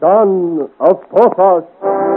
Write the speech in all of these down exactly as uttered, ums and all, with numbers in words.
son of Porthos.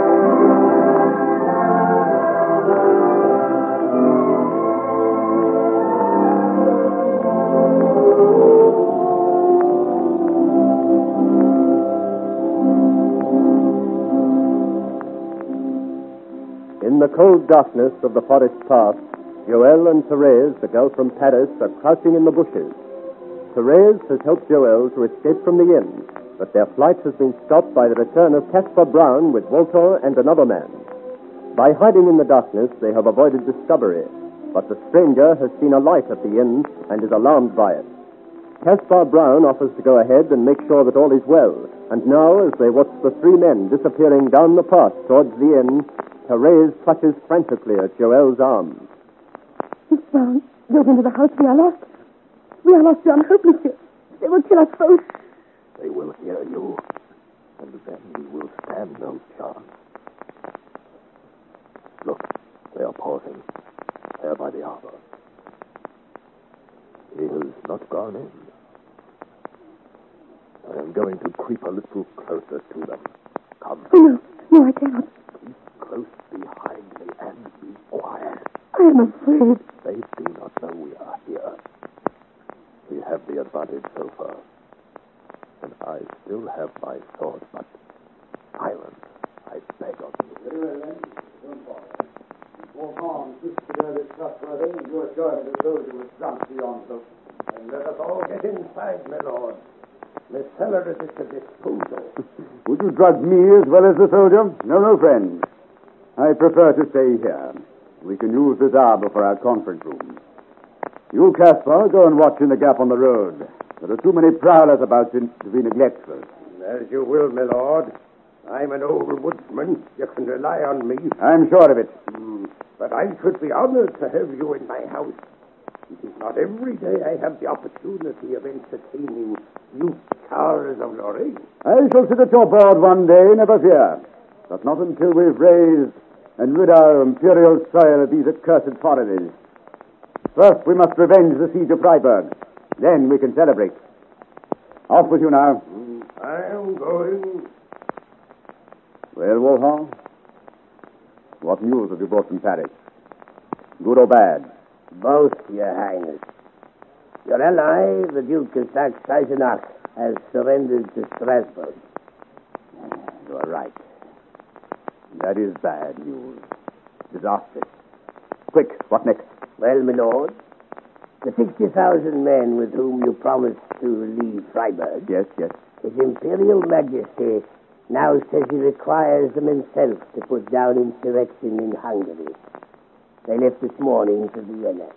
In the cold darkness of the forest path, Joël and Therese, the girl from Paris, are crouching in the bushes. Therese has helped Joël to escape from the inn, but their flight has been stopped by the return of Caspar Brown with Walter and another man. By hiding in the darkness, they have avoided discovery, but the stranger has seen a light at the inn and is alarmed by it. Caspar Brown offers to go ahead and make sure that all is well, and now, as they watch the three men disappearing down the path towards the inn, Therese clutches frantically at Joël's arms. Miss Brown, get into the house. We are lost. We are lost beyond hope, monsieur. They will kill us both. They will hear you, and then we will stand no chance. Look, they are pausing. There by the arbor. He has not gone in. I am going to creep a little closer to them. Come. Oh, no. No, I cannot. Keep close behind me and be quiet. I am afraid. They do not know we are here. We have the advantage so far. And I still have my sword, but silence, I beg of you. Very well, then. Don't bother. Walk on, just to know this trustworthy, and you assure me the soldier was drunk beyond hope. And let us all get inside, my lord. The cellar is at your disposal. Would you drug me as well as the soldier? No, no, friend. I prefer to stay here. We can use this arbor for our conference room. You, Caspar, go and watch in the gap on the road. There are too many prowlers about to be neglectful. As you will, my lord. I'm an old woodsman. You can rely on me. I'm sure of it. Mm, but I should be honored to have you in my house. It is not every day I have the opportunity of entertaining you Charles of Lorraine. I shall sit at your board one day, never fear. But not until we've raised and rid our imperial soil of these accursed foreigners. First, we must revenge the siege of Freiburg. Then we can celebrate. Off with you now. Mm, I am going. Well, Walhall, what news have you brought from Paris? Good or bad? Both, Your Highness. Your ally, the Duke of Saxe-Eisenach, has surrendered to Strasbourg. You are right. That is bad news. Disastrous. Quick, what next? Well, my lord, the sixty thousand men with whom you promised to leave Freiburg... Yes, yes. His Imperial Majesty now says he requires them himself to put down insurrection in Hungary. They left this morning for Vienna.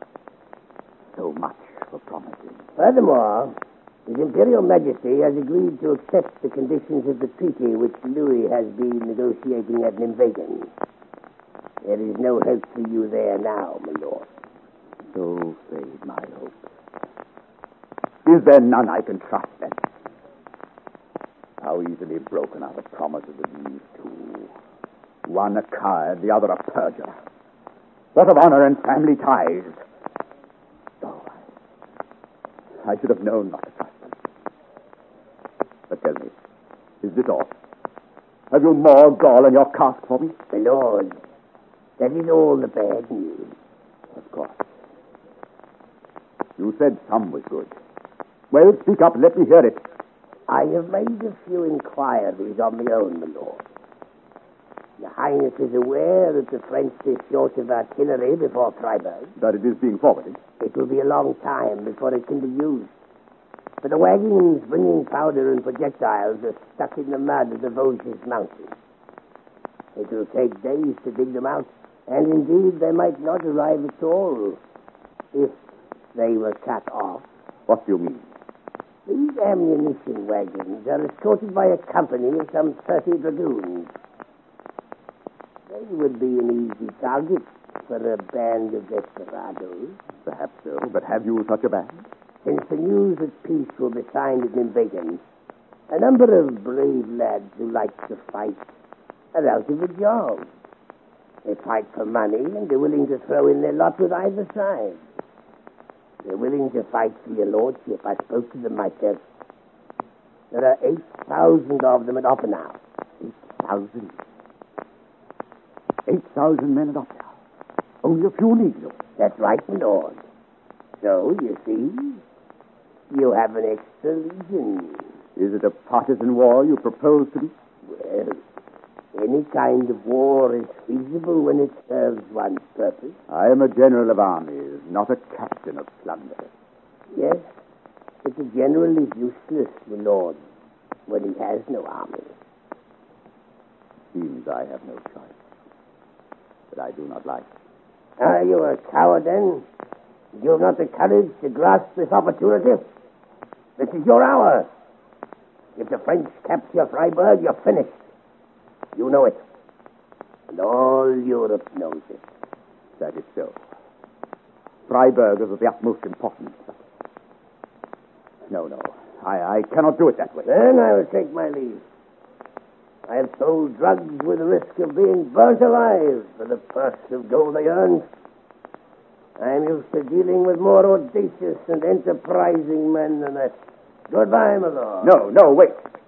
So much for promising. Furthermore, His Imperial Majesty has agreed to accept the conditions of the treaty which Louis has been negotiating at Nimwegen. There is no hope for you there now, my lord. So fade my hope. Is there none I can trust, then? How easily broken are the promises of these two. One a coward, the other a perjurer. What of honor and family ties? Oh, I, I should have known not to trust them. But tell me, is this all? Have you more gall in your cask for me? My lord, that is all the bad news. Of course. You said some was good. Well, speak up and let me hear it. I have made a few inquiries on my own, my lord. Your Highness is aware that the French is short of artillery before Freiburg. That it is being forwarded. It will be a long time before it can be used. For the wagons bringing powder and projectiles are stuck in the mud of the Vosges Mountains. It will take days to dig them out, and indeed they might not arrive at all if they were cut off. What do you mean? These ammunition wagons are escorted by a company of some thirty dragoons. They would be an easy target for a band of desperados. Perhaps so, but have you such a band? Since the news that peace will be signed at Nimwegen, a number of brave lads who like to fight are out of a job. They fight for money, and they're willing to throw in their lot with either side. They're willing to fight for your lordship. I spoke to them myself. There are eight thousand of them at Oppenau. Eight thousand? Eight thousand men at Oppenau. Only a few leagues away. That's right, my lord. So, you see, you have an extra legion. Is it a partisan war you propose to me? Well, any kind of war is feasible when it serves one's purpose. I am a general of armies, not a captain of plunder. Yes, but the general is useless, my lord, when he has no army. Seems I have no choice. But I do not like it. Are you a coward, then? You have not the courage to grasp this opportunity? This is your hour. If the French capture Freiburg, you're finished. You know it. And all Europe knows it. That is so. Freiburg is of the utmost importance. No, no. I, I cannot do it that way. Then I will take my leave. I have sold drugs with the risk of being burnt alive for the purse of gold I earned. I am used to dealing with more audacious and enterprising men than that. Goodbye, my lord. No, no, wait.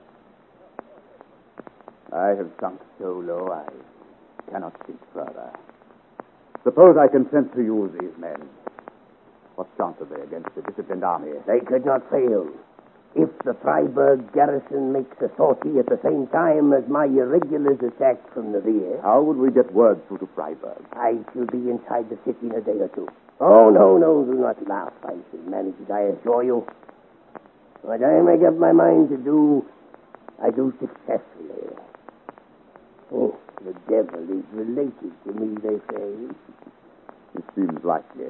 I have sunk so low I cannot think further. Suppose I consent to use these men. What chance have they against the disciplined army? They could not fail. If the Freiburg garrison makes a sortie at the same time as my irregulars attack from the rear... How would we get word through to Freiburg? I shall be inside the city in a day or two. Oh, no, no, do not laugh. I shall manage it, I assure you. What I make up my mind to do, I do successfully. Oh, the devil is related to me, they say. It seems likely.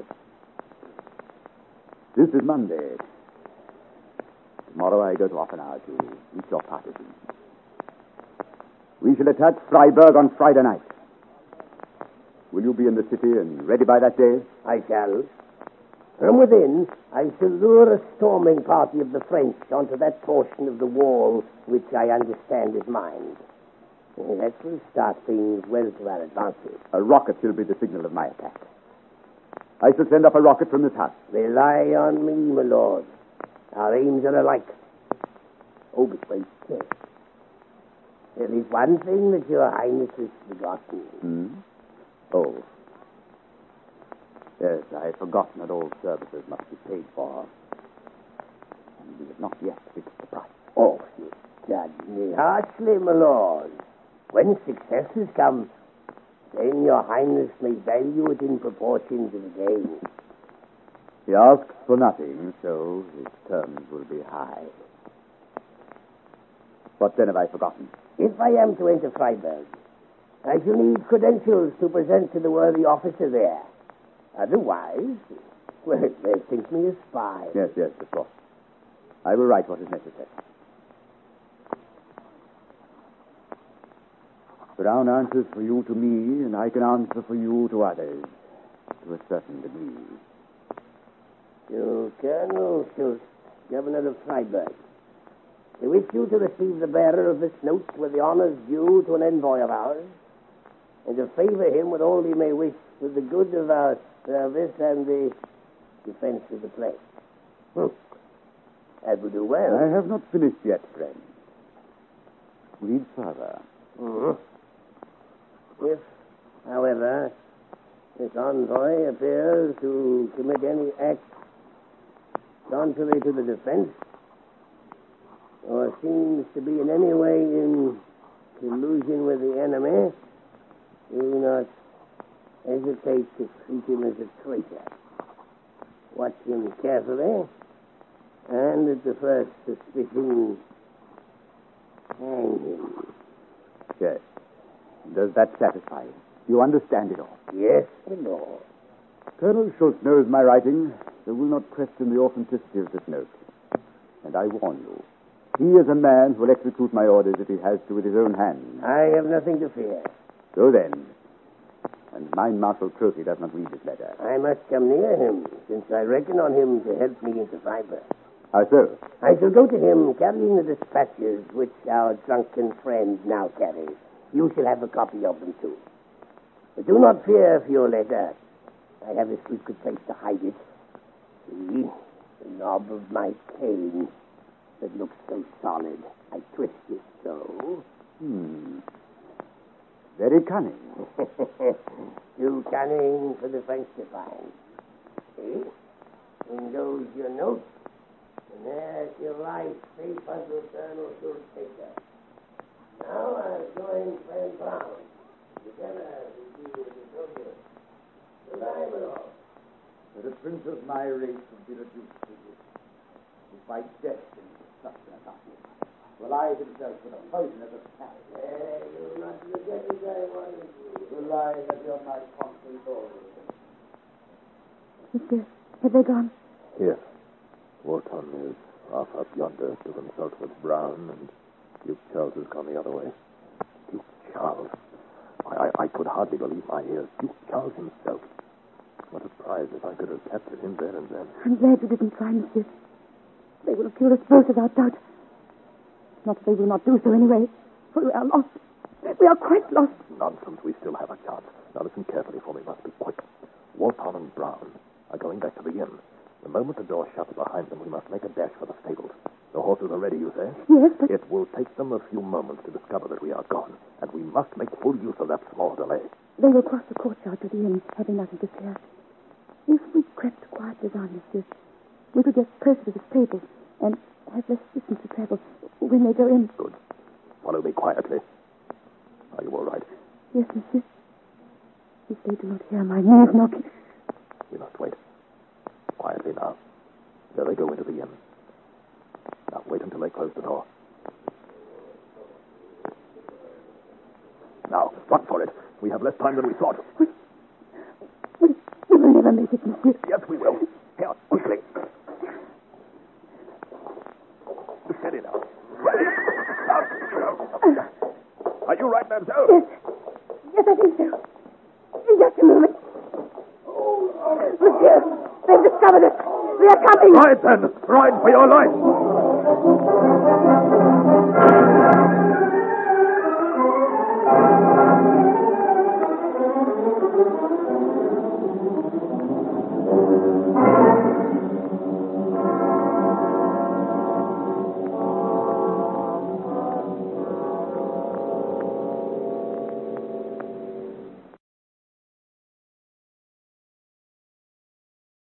This is Monday. Tomorrow I go to Oppenau to meet your partisans. We shall attack Freiburg on Friday night. Will you be in the city and ready by that day? I shall. From within, I shall lure a storming party of the French onto that portion of the wall which I understand is mine. That will start things well to our advantage. A rocket shall be the signal of my attack. I shall send up a rocket from this house. Rely on me, my lord. Our aims are alike. Oh, but wait, yes. There is one thing that your highness has forgotten. Hmm? Oh. Yes, I have forgotten that all services must be paid for. And we have not yet fixed the price. Oh, you judge me harshly, my lord. When success has come, then your highness may value it in proportion to the gain. He asks for nothing, so his terms will be high. What then have I forgotten? If I am to enter Freiburg, I shall need credentials to present to the worthy officer there. Otherwise, well, they think me a spy. Yes, yes, of course. I will write what is necessary. Brown answers for you to me, and I can answer for you to others, to a certain degree. To Colonel Schultz, Governor of Freiburg. We wish you to receive the bearer of this note with the honors due to an envoy of ours, and to favor him with all he may wish for the good of our service and the defense of the place. Hmm. That will do well. I have not finished yet, friend. Read further. Mm-hmm. If, however, this envoy appears to commit any act contrary to the defense, or seems to be in any way in collusion with the enemy, do not hesitate to treat him as a traitor. Watch him carefully, and at the first suspicion, hang him. Yes. Does that satisfy you? You understand it all? Yes, my lord. Colonel Schultz knows my writing, so will not question the authenticity of this note. And I warn you, he is a man who will execute my orders if he has to with his own hands. I have nothing to fear. So then, and mind Marshal Trophy does not read this letter. I must come near him, since I reckon on him to help me into Freiburg. How so? I shall go to him carrying the dispatches which our drunken friend now carries. You shall have a copy of them, too. But do not fear for your letter. I have a secret place to hide it. See, the knob of my cane. that looks so solid. I twist it so. Hmm. Very cunning. Too cunning for the French to find. See? In goes your note, and there's your life paper to Colonel Schultz Baker. Now I'm going friend Brown. Together we do with the soldiers. Goodbye, my lord. That a prince of my race would be reduced to this. To fight destiny with such an accomplishment. Rely himself with a poison as a cat. Eh, you'll not forget as I wanted you. Rely that you're my constant always. Monsieur, have they gone? Yes. Wharton is off up yonder to consult with Brown, and Duke Charles has gone the other way. Duke Charles? I, I, I could hardly believe my ears. Duke Charles himself. What a prize if I could have captured him there and then. I'm glad you didn't try, monsieur. They would have killed us both without doubt. Not that they will not do so anyway, for we are lost. We are quite lost. Nonsense. We still have a chance. Now listen carefully, for we must be quick. Wharton and Brown are going back to the inn. The moment the door shuts behind them, we must make a dash for the stables. The horses are ready, you say? Yes, but... It will take them a few moments to discover that we are gone, and we must make full use of that small delay. They will cross the courtyard to the inn, having nothing to fear. If we crept quietly down, monsieur, we could get closer to the stables and have less distance to travel when they go in. Good. Follow me quietly. Are you all right? Yes, monsieur. If they do not hear my knees knocking... We must wait. Quietly now. There they go into the inn. Now wait until they close the door. Now, run for it. We have less time than we thought. We, we, we will never make it, monsieur. Yes, we will. Here, quickly. Steady now. Ready? Are you right, mademoiselle? Yes. Yes, I think so. In just a moment. Monsieur, they've discovered us. We are coming. Ride, then. Ride for your life.